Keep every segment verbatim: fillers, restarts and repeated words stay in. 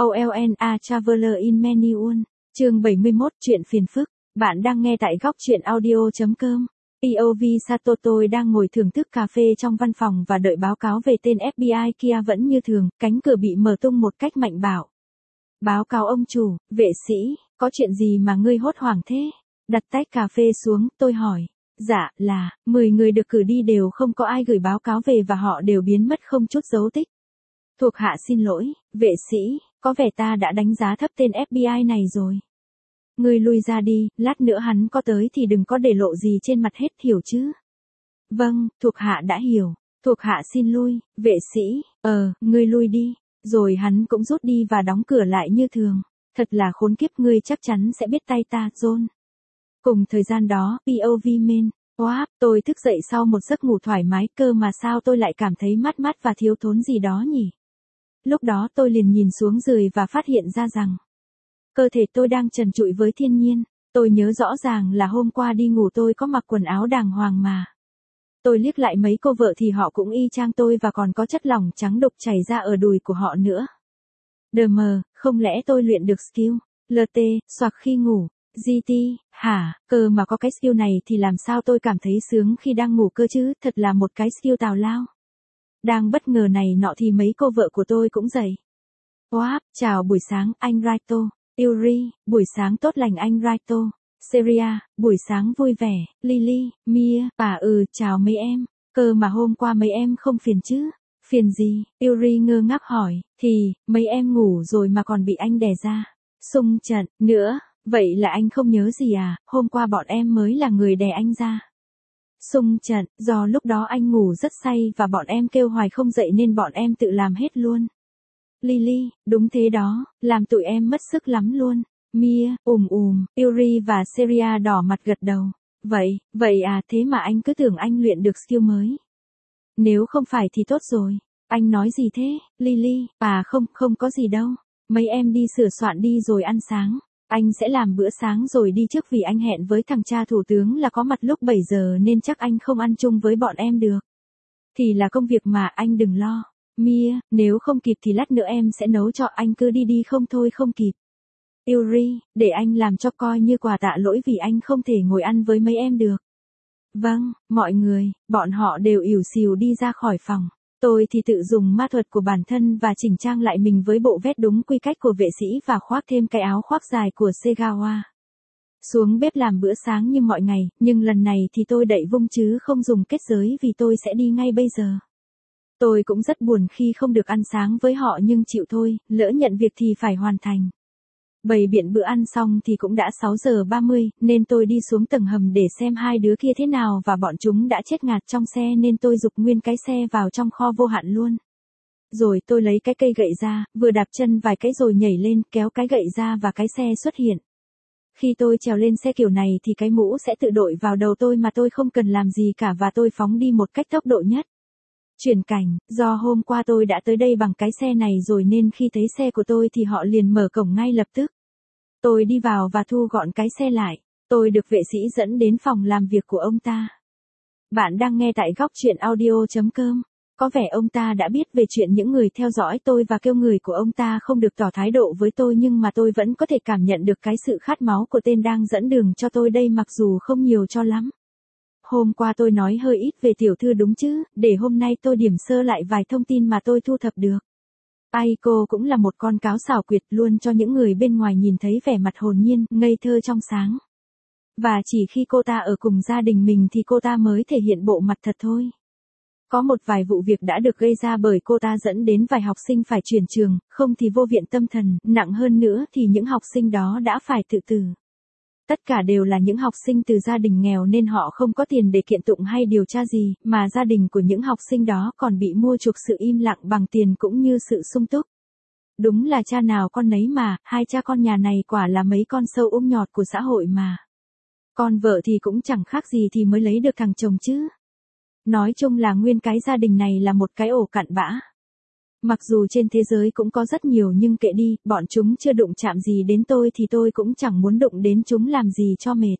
O L N A Traveler in Manual, chương bảy mươi mốt, chuyện phiền phức. Bạn đang nghe tại góc chuyện audio chấm com. pê ô vê Sato, tôi đang ngồi thưởng thức cà phê trong văn phòng và đợi báo cáo về tên F B I kia vẫn như thường, cánh cửa bị mở tung một cách mạnh bạo. Báo cáo ông chủ, vệ sĩ, có chuyện gì mà ngươi hốt hoảng thế? Đặt tách cà phê xuống, tôi hỏi. Dạ, là, mười người được cử đi đều không có ai gửi báo cáo về và họ đều biến mất không chút dấu tích. Thuộc hạ xin lỗi, vệ sĩ, có vẻ ta đã đánh giá thấp tên F B I này rồi. Ngươi lui ra đi, lát nữa hắn có tới thì đừng có để lộ gì trên mặt hết, hiểu chứ? Vâng, thuộc hạ đã hiểu. Thuộc hạ xin lui, vệ sĩ, ờ, ngươi lui đi. Rồi hắn cũng rút đi và đóng cửa lại như thường. Thật là khốn kiếp, ngươi chắc chắn sẽ biết tay ta, John. Cùng thời gian đó, pê ô vê main. Wow, tôi thức dậy sau một giấc ngủ thoải mái, cơ mà sao tôi lại cảm thấy mát mát và thiếu thốn gì đó nhỉ? Lúc đó tôi liền nhìn xuống giường và phát hiện ra rằng cơ thể tôi đang trần trụi với thiên nhiên. Tôi nhớ rõ ràng là hôm qua đi ngủ tôi có mặc quần áo đàng hoàng mà. Tôi liếc lại mấy cô vợ thì họ cũng y chang tôi và còn có chất lỏng trắng đục chảy ra ở đùi của họ nữa. Đờ mờ, không lẽ tôi luyện được skill lờ tê, xoạc khi ngủ, giê tê, hả, cơ mà có cái skill này thì làm sao tôi cảm thấy sướng khi đang ngủ cơ chứ, thật là một cái skill tào lao. Đang bất ngờ này nọ thì mấy cô vợ của tôi cũng dậy. Wow, chào buổi sáng, anh Raito. Yuri, buổi sáng tốt lành anh Raito. Seria, buổi sáng vui vẻ. Lily, Mia, bà ừ, chào mấy em. Cơ mà hôm qua mấy em không phiền chứ? Phiền gì? Yuri ngơ ngác hỏi. Thì, mấy em ngủ rồi mà còn bị anh đè ra. Xung trận, nữa, vậy là anh không nhớ gì à? Hôm qua bọn em mới là người đè anh ra. Xung trận, do lúc đó anh ngủ rất say và bọn em kêu hoài không dậy nên bọn em tự làm hết luôn. Lily, đúng thế đó, làm tụi em mất sức lắm luôn. Mia, ùm ùm, Yuri và Seria đỏ mặt gật đầu. Vậy, vậy à, thế mà anh cứ tưởng anh luyện được skill mới. Nếu không phải thì tốt rồi. Anh nói gì thế, Lily? À không, không có gì đâu. Mấy em đi sửa soạn đi rồi ăn sáng. Anh sẽ làm bữa sáng rồi đi trước vì anh hẹn với thằng cha thủ tướng là có mặt lúc bảy giờ nên chắc anh không ăn chung với bọn em được. Thì là công việc mà, anh đừng lo. Mia, nếu không kịp thì lát nữa em sẽ nấu cho, anh cứ đi đi, không thôi không kịp. Yuri, để anh làm cho coi như quà tạ lỗi vì anh không thể ngồi ăn với mấy em được. Vâng, mọi người, bọn họ đều ỉu xìu đi ra khỏi phòng. Tôi thì tự dùng ma thuật của bản thân và chỉnh trang lại mình với bộ vest đúng quy cách của vệ sĩ và khoác thêm cái áo khoác dài của Segawa. Xuống bếp làm bữa sáng như mọi ngày, nhưng lần này thì tôi đậy vung chứ không dùng kết giới vì tôi sẽ đi ngay bây giờ. Tôi cũng rất buồn khi không được ăn sáng với họ nhưng chịu thôi, lỡ nhận việc thì phải hoàn thành. Bày biện bữa ăn xong thì cũng đã sáu giờ ba mươi, nên tôi đi xuống tầng hầm để xem hai đứa kia thế nào và bọn chúng đã chết ngạt trong xe nên tôi giục nguyên cái xe vào trong kho vô hạn luôn. Rồi tôi lấy cái cây gậy ra, vừa đạp chân vài cái rồi nhảy lên, kéo cái gậy ra và cái xe xuất hiện. Khi tôi trèo lên xe kiểu này thì cái mũ sẽ tự đội vào đầu tôi mà tôi không cần làm gì cả và tôi phóng đi một cách tốc độ nhất. Chuyển cảnh, do hôm qua tôi đã tới đây bằng cái xe này rồi nên khi thấy xe của tôi thì họ liền mở cổng ngay lập tức. Tôi đi vào và thu gọn cái xe lại. Tôi được vệ sĩ dẫn đến phòng làm việc của ông ta. Bạn đang nghe tại góc chuyện audio chấm com. Có vẻ ông ta đã biết về chuyện những người theo dõi tôi và kêu người của ông ta không được tỏ thái độ với tôi nhưng mà tôi vẫn có thể cảm nhận được cái sự khát máu của tên đang dẫn đường cho tôi đây mặc dù không nhiều cho lắm. Hôm qua tôi nói hơi ít về tiểu thư đúng chứ, để hôm nay tôi điểm sơ lại vài thông tin mà tôi thu thập được. Aiko cũng là một con cáo xảo quyệt luôn cho những người bên ngoài nhìn thấy vẻ mặt hồn nhiên, ngây thơ trong sáng. Và chỉ khi cô ta ở cùng gia đình mình thì cô ta mới thể hiện bộ mặt thật thôi. Có một vài vụ việc đã được gây ra bởi cô ta dẫn đến vài học sinh phải chuyển trường, không thì vô viện tâm thần, nặng hơn nữa thì những học sinh đó đã phải tự tử. Tất cả đều là những học sinh từ gia đình nghèo nên họ không có tiền để kiện tụng hay điều tra gì, mà gia đình của những học sinh đó còn bị mua chuộc sự im lặng bằng tiền cũng như sự sung túc. Đúng là cha nào con nấy mà, hai cha con nhà này quả là mấy con sâu ung nhọt của xã hội mà. Con vợ thì cũng chẳng khác gì thì mới lấy được thằng chồng chứ. Nói chung là nguyên cái gia đình này là một cái ổ cặn bã. Mặc dù trên thế giới cũng có rất nhiều nhưng kệ đi, bọn chúng chưa đụng chạm gì đến tôi thì tôi cũng chẳng muốn đụng đến chúng làm gì cho mệt.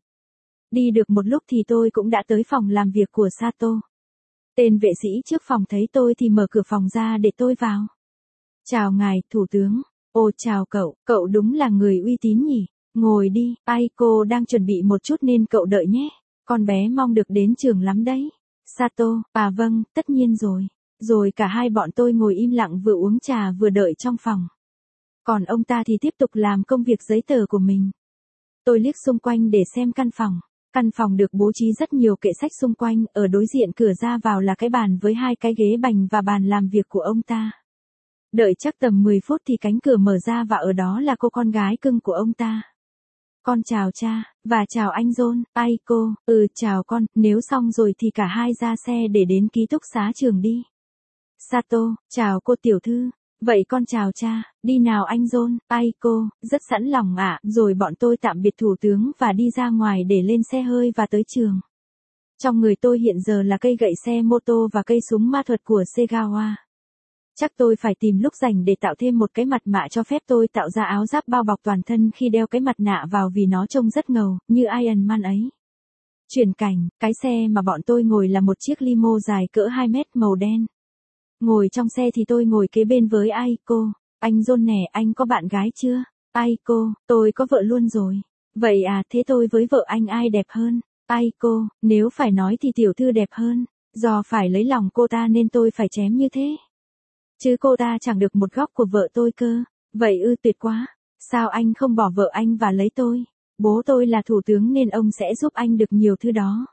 Đi được một lúc thì tôi cũng đã tới phòng làm việc của Sato. Tên vệ sĩ trước phòng thấy tôi thì mở cửa phòng ra để tôi vào. Chào ngài, thủ tướng. Ồ chào cậu, cậu đúng là người uy tín nhỉ. Ngồi đi, Aiko đang chuẩn bị một chút nên cậu đợi nhé. Con bé mong được đến trường lắm đấy. Sato, à vâng, tất nhiên rồi. Rồi cả hai bọn tôi ngồi im lặng vừa uống trà vừa đợi trong phòng. Còn ông ta thì tiếp tục làm công việc giấy tờ của mình. Tôi liếc xung quanh để xem căn phòng. Căn phòng được bố trí rất nhiều kệ sách xung quanh, ở đối diện cửa ra vào là cái bàn với hai cái ghế bành và bàn làm việc của ông ta. Đợi chắc tầm mười phút thì cánh cửa mở ra và ở đó là cô con gái cưng của ông ta. Con chào cha, và chào anh John, Aiko, ừ chào con, nếu xong rồi thì cả hai ra xe để đến ký túc xá trường đi. Sato, chào cô tiểu thư. Vậy con chào cha, đi nào anh John, Aiko, rất sẵn lòng ạ. Rồi bọn tôi tạm biệt thủ tướng và đi ra ngoài để lên xe hơi và tới trường. Trong người tôi hiện giờ là cây gậy xe mô tô và cây súng ma thuật của Segawa. Chắc tôi phải tìm lúc rảnh để tạo thêm một cái mặt nạ cho phép tôi tạo ra áo giáp bao bọc toàn thân khi đeo cái mặt nạ vào vì nó trông rất ngầu, như Iron Man ấy. Chuyển cảnh, cái xe mà bọn tôi ngồi là một chiếc limo dài cỡ hai mét màu đen. Ngồi trong xe thì tôi ngồi kế bên với Aiko. Anh John nè, anh có bạn gái chưa? Aiko, tôi có vợ luôn rồi. Vậy à, thế tôi với vợ anh ai đẹp hơn? Aiko, nếu phải nói thì tiểu thư đẹp hơn. Do phải lấy lòng cô ta nên tôi phải chém như thế. Chứ cô ta chẳng được một góc của vợ tôi cơ. Vậy ư, tuyệt quá. Sao anh không bỏ vợ anh và lấy tôi? Bố tôi là thủ tướng nên ông sẽ giúp anh được nhiều thứ đó.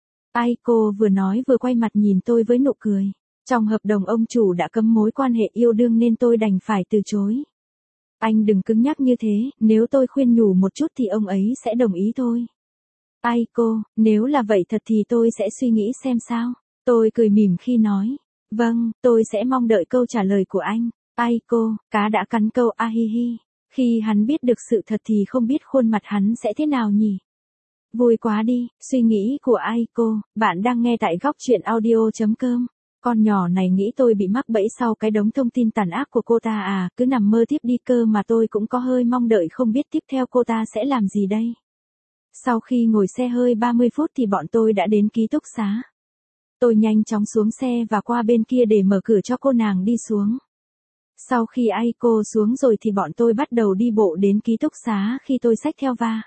Aiko vừa nói vừa quay mặt nhìn tôi với nụ cười. Trong hợp đồng ông chủ đã cấm mối quan hệ yêu đương nên tôi đành phải từ chối. Anh đừng cứng nhắc như thế, nếu tôi khuyên nhủ một chút thì ông ấy sẽ đồng ý thôi. Aiko, nếu là vậy thật thì tôi sẽ suy nghĩ xem sao. Tôi cười mỉm khi nói. Vâng, tôi sẽ mong đợi câu trả lời của anh. Aiko, cá đã cắn câu ahihi. Khi hắn biết được sự thật thì không biết khuôn mặt hắn sẽ thế nào nhỉ? Vui quá đi, suy nghĩ của Aiko, bạn đang nghe tại góc truyện audio chấm com. Con nhỏ này nghĩ tôi bị mắc bẫy sau cái đống thông tin tàn ác của cô ta à, cứ nằm mơ tiếp đi cơ mà tôi cũng có hơi mong đợi không biết tiếp theo cô ta sẽ làm gì đây. Sau khi ngồi xe hơi ba mươi phút thì bọn tôi đã đến ký túc xá. Tôi nhanh chóng xuống xe và qua bên kia để mở cửa cho cô nàng đi xuống. Sau khi Aiko xuống rồi thì bọn tôi bắt đầu đi bộ đến ký túc xá khi tôi xách theo va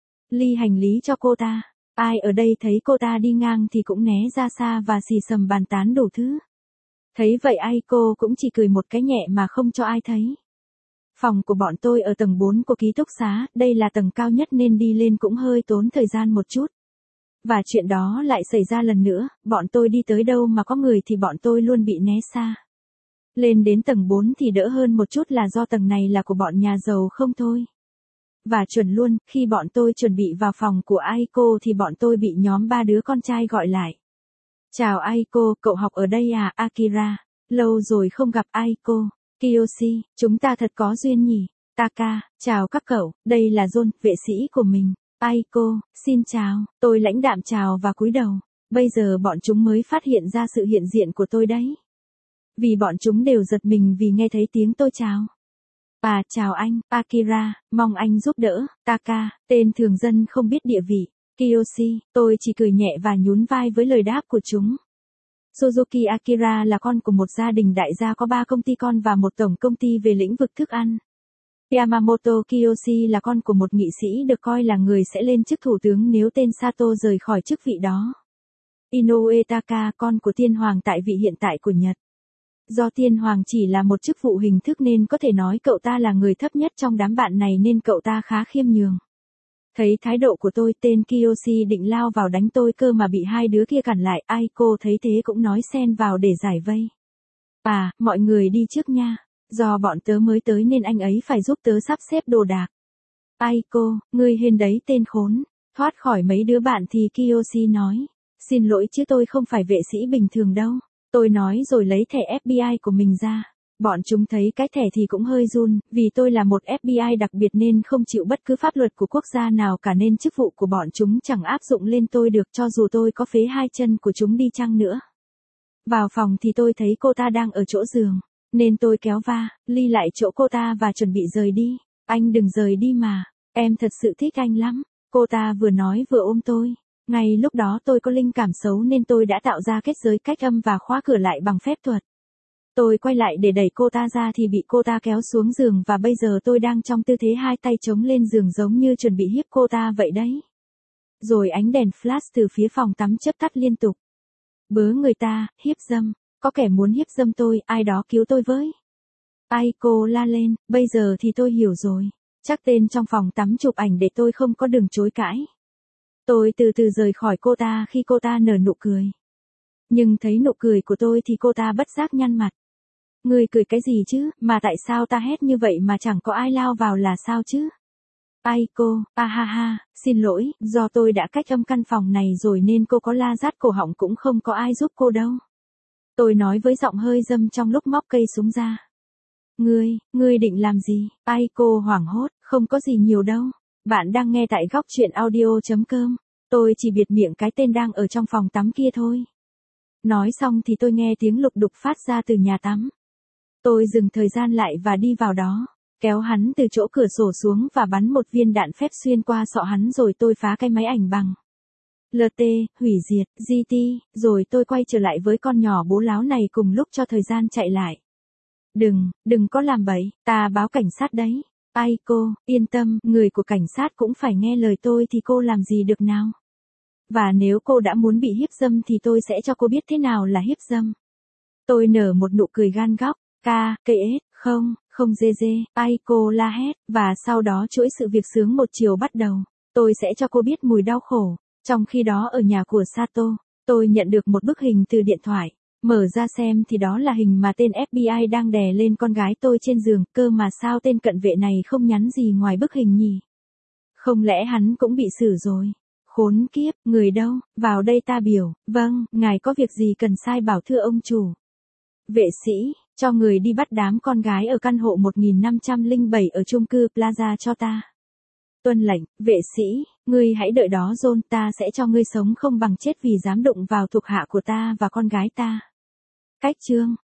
ly hành lý cho cô ta. Ai ở đây thấy cô ta đi ngang thì cũng né ra xa và xì xầm bàn tán đủ thứ. Thấy vậy Aiko cũng chỉ cười một cái nhẹ mà không cho ai thấy. Phòng của bọn tôi ở tầng bốn của ký túc xá, đây là tầng cao nhất nên đi lên cũng hơi tốn thời gian một chút. Và chuyện đó lại xảy ra lần nữa, bọn tôi đi tới đâu mà có người thì bọn tôi luôn bị né xa. Lên đến tầng bốn thì đỡ hơn một chút là do tầng này là của bọn nhà giàu không thôi. Và chuẩn luôn, khi bọn tôi chuẩn bị vào phòng của Aiko thì bọn tôi bị nhóm ba đứa con trai gọi lại. Chào Aiko, cậu học ở đây à, Akira? Lâu rồi không gặp Aiko. Kiyoshi, chúng ta thật có duyên nhỉ? Taka, chào các cậu, đây là John, vệ sĩ của mình. Aiko, xin chào, tôi lãnh đạm chào và cúi đầu. Bây giờ bọn chúng mới phát hiện ra sự hiện diện của tôi đấy. Vì bọn chúng đều giật mình vì nghe thấy tiếng tôi chào. À, chào anh, Akira, mong anh giúp đỡ. Taka, tên thường dân không biết địa vị. Kiyoshi, tôi chỉ cười nhẹ và nhún vai với lời đáp của chúng. Suzuki Akira là con của một gia đình đại gia có ba công ty con và một tổng công ty về lĩnh vực thức ăn. Yamamoto Kiyoshi là con của một nghị sĩ được coi là người sẽ lên chức thủ tướng nếu tên Sato rời khỏi chức vị đó. Inoue Taka, con của tiên hoàng tại vị hiện tại của Nhật. Do tiên hoàng chỉ là một chức vụ hình thức nên có thể nói cậu ta là người thấp nhất trong đám bạn này nên cậu ta khá khiêm nhường. Thấy thái độ của tôi, tên Kiyoshi định lao vào đánh tôi cơ mà bị hai đứa kia cản lại. Aiko thấy thế cũng nói xen vào để giải vây. À, mọi người đi trước nha. Do bọn tớ mới tới nên anh ấy phải giúp tớ sắp xếp đồ đạc. Aiko, ngươi hên đấy tên khốn. Thoát khỏi mấy đứa bạn thì Kiyoshi nói. Xin lỗi chứ tôi không phải vệ sĩ bình thường đâu. Tôi nói rồi lấy thẻ ép bê i của mình ra. Bọn chúng thấy cái thẻ thì cũng hơi run, vì tôi là một ép bê i đặc biệt nên không chịu bất cứ pháp luật của quốc gia nào cả nên chức vụ của bọn chúng chẳng áp dụng lên tôi được cho dù tôi có phế hai chân của chúng đi chăng nữa. Vào phòng thì tôi thấy cô ta đang ở chỗ giường, nên tôi kéo va ly lại chỗ cô ta và chuẩn bị rời đi. Anh đừng rời đi mà, em thật sự thích anh lắm. Cô ta vừa nói vừa ôm tôi. Ngay lúc đó tôi có linh cảm xấu nên tôi đã tạo ra kết giới cách âm và khóa cửa lại bằng phép thuật. Tôi quay lại để đẩy cô ta ra thì bị cô ta kéo xuống giường và bây giờ tôi đang trong tư thế hai tay chống lên giường giống như chuẩn bị hiếp cô ta vậy đấy. Rồi ánh đèn flash từ phía phòng tắm chớp tắt liên tục. Bớ người ta, hiếp dâm, có kẻ muốn hiếp dâm tôi, ai đó cứu tôi với. Aiko la lên, bây giờ thì tôi hiểu rồi. Chắc tên trong phòng tắm chụp ảnh để tôi không có đường chối cãi. Tôi từ từ rời khỏi cô ta khi cô ta nở nụ cười. Nhưng thấy nụ cười của tôi thì cô ta bất giác nhăn mặt. Ngươi cười cái gì chứ, mà tại sao ta hét như vậy mà chẳng có ai lao vào là sao chứ? Aiko, a ha ha, xin lỗi, do tôi đã cách âm căn phòng này rồi nên cô có la rát cổ họng cũng không có ai giúp cô đâu. Tôi nói với giọng hơi dâm trong lúc móc cây súng ra. Ngươi, ngươi định làm gì? Aiko hoảng hốt, không có gì nhiều đâu. Bạn đang nghe tại góc truyện audio.com. Tôi chỉ biệt miệng cái tên đang ở trong phòng tắm kia thôi. Nói xong thì tôi nghe tiếng lục đục phát ra từ nhà tắm. Tôi dừng thời gian lại và đi vào đó, kéo hắn từ chỗ cửa sổ xuống và bắn một viên đạn phép xuyên qua sọ hắn rồi tôi phá cái máy ảnh bằng lờ tê, hủy diệt, giê tê, rồi tôi quay trở lại với con nhỏ bố láo này cùng lúc cho thời gian chạy lại. Đừng, đừng có làm bậy, ta báo cảnh sát đấy. Aiko, yên tâm, người của cảnh sát cũng phải nghe lời tôi thì cô làm gì được nào. Và nếu cô đã muốn bị hiếp dâm thì tôi sẽ cho cô biết thế nào là hiếp dâm. Tôi nở một nụ cười gan góc, ca, cây ết, không, không dê dê, Aiko la hét, và sau đó chuỗi sự việc sướng một chiều bắt đầu. Tôi sẽ cho cô biết mùi đau khổ. Trong khi đó ở nhà của Sato, tôi nhận được một bức hình từ điện thoại. Mở ra xem thì đó là hình mà tên ép bê i đang đè lên con gái tôi trên giường, cơ mà sao tên cận vệ này không nhắn gì ngoài bức hình nhỉ? Không lẽ hắn cũng bị xử rồi? Khốn kiếp, người đâu, vào đây ta biểu, vâng, ngài có việc gì cần sai bảo thưa ông chủ. Vệ sĩ, cho người đi bắt đám con gái ở căn hộ một nghìn năm trăm lẻ bảy ở chung cư Plaza cho ta. Tuân lệnh, vệ sĩ, ngươi hãy đợi đó John, ta sẽ cho ngươi sống không bằng chết vì dám đụng vào thuộc hạ của ta và con gái ta. Cách chương